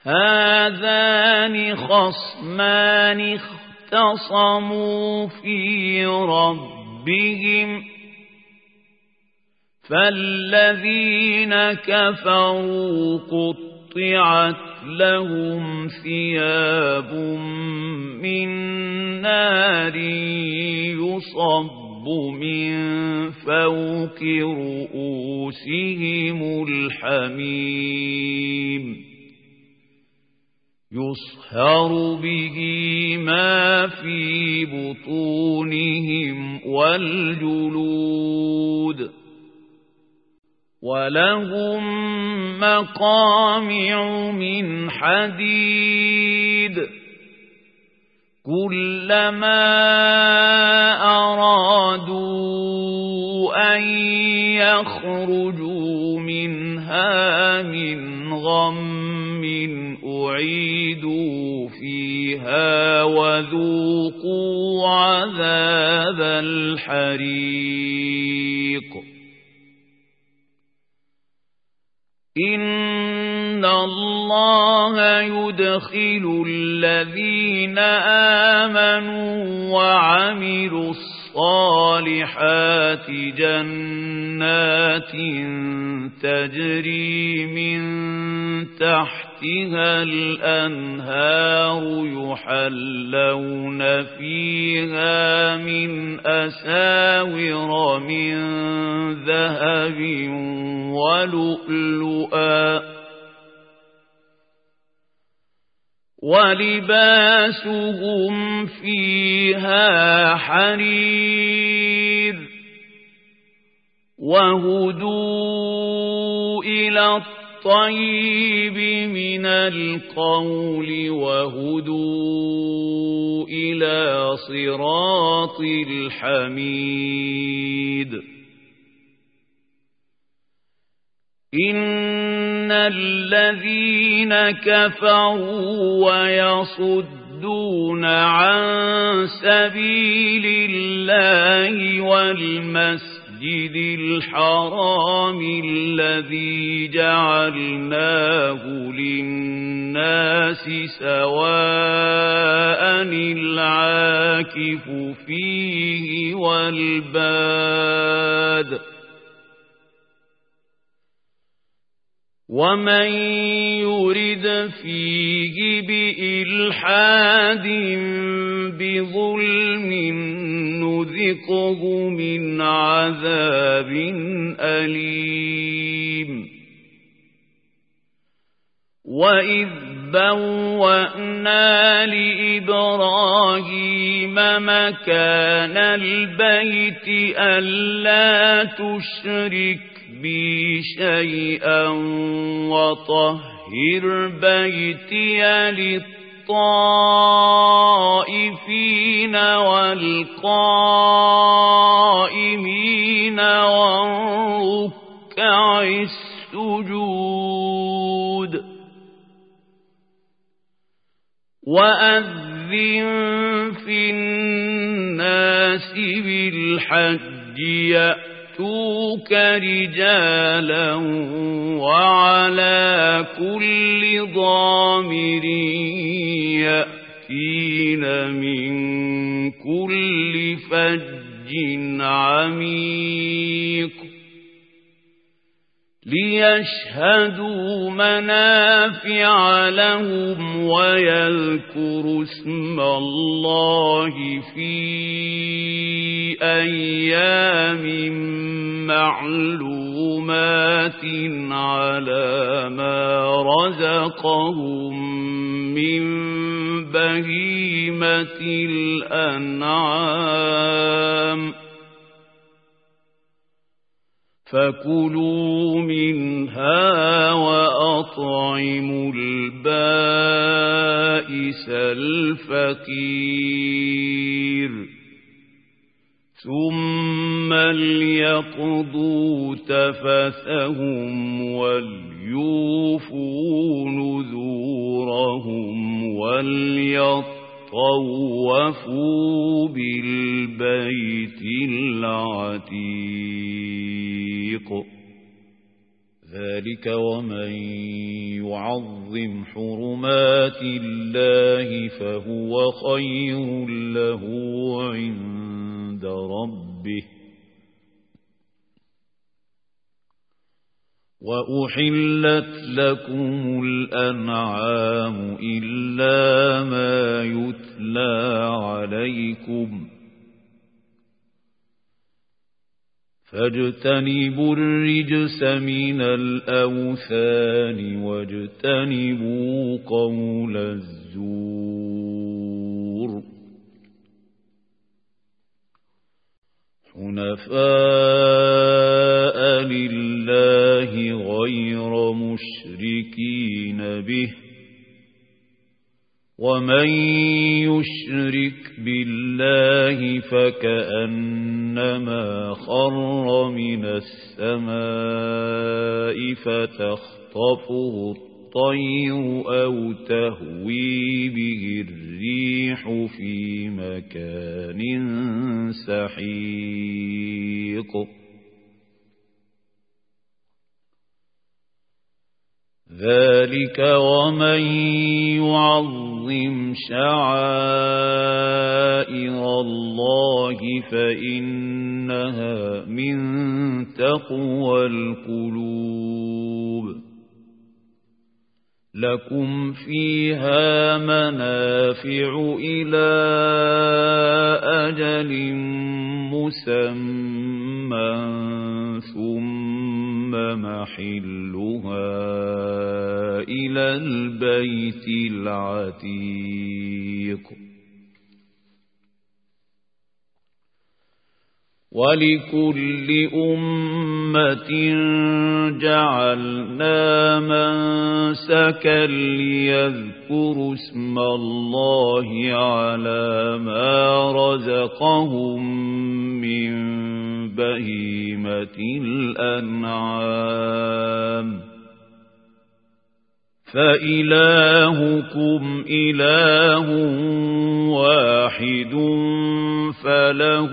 هذان خصمان اختصموا في ربهم فالذين كفروا قطعت لهم ثياب من نار يصب من فوق رؤوسهم الحميم يصهر به ما في بطونهم والجلود ولهم مقامع من حديد كلما أرادوا أن يخرجوا منها من غم أعيدوا فيها وذوقوا عذاب الحريق إن الله يدخل الذين آمنوا وعملوا الصالحات جنات تجري من تحتها الأنهار يحلون فيها من أساور من ذهب ولؤلؤا ولباسهم فيها حرير وهدوا إلى الطيب من القول وهدوا إلى صراط الحميد إن الذين كفروا ويصدون عن سبيل الله والمسجد الحرام الذي جعلناه للناس سواء العاكف فيه والباد ومن يرد فيه بإلحاد بظلم نذقه من عذاب أليم وإذ بوأنا لإبراهيم مكان البيت ألا تشرك بي شيئا وطهر بيتي للطائفين والقائمين والركع السجود وأذن في الناس بالحج يأتوك رجالا وعلى كل ضامر يأتين من كل فج عميق ليشهدوا منافع لهم ويذكروا اسم الله في أيام معلومات على ما رزقهم من بهيمة الأنعام فكلوا منها وأطعموا البائس الفقير ثم ليقضوا تفثهم وليوفوا نذورهم وليطوفوا بالبيت العتيق ذلك ومن يعظم يعظم حرمات الله فهو خير له عند ربه وأحلت لكم الأنعام إلا ما يتلى عليكم فاجتنبوا الرجس من الأوثان واجتنبوا قول الزور حنفاء لله غير مشركين به ومن يشرك بالله فكأنما خر من السماء فتخطفه الطير أو تهوي به الريح في مكان سحيق ذلك ومن يعظم شعائر الله فإنها من تقوى القلوب لكم فيها منافع إلى أجل مسمى ثم محلها إلى البيت العتيق ولكل أمة جعلنا منسكا ليذكروا اسم الله على ما رزقهم من بهيمة الأنعام فإلهكم إله واحد فله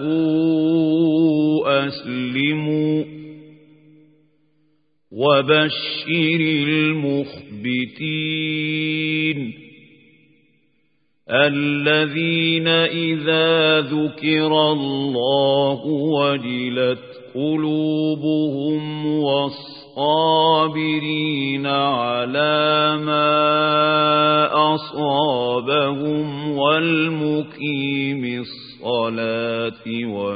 أسلموا وبشر المخبتين الذين إذا ذكر الله وجلت قلوبهم والصابرين على ما أصابهم والمقيم الصلاة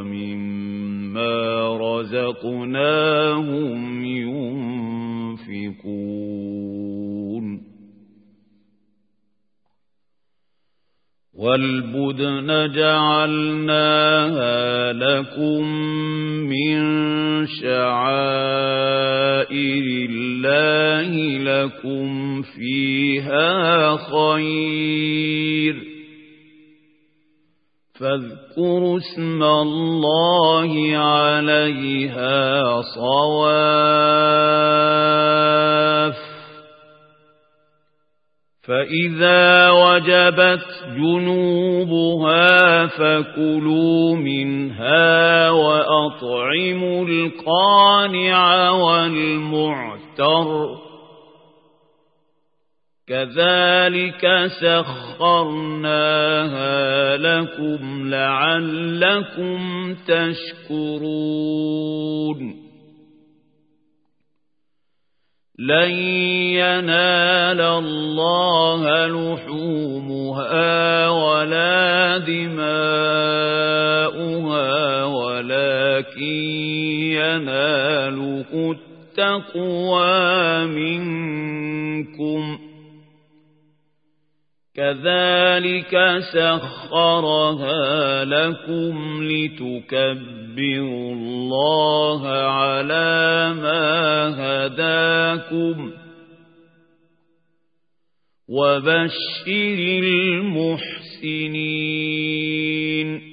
ومما رزقناهم ينفقون والبدن جعلناها لكم من شعائر الله لكم فيها خير فاذكروا اسم الله عليها صواف فإذا وجبت جنوبها فكلوا منها وأطعموا القانع والمعتر كذلك سخرناها لكم لعلكم تشكرون لن ينال الله لحومها ولا دماؤها ولكن يناله التقوى منكم كذلك سخرها لكم لتكبروا الله على ما هداكم وبشر المحسنين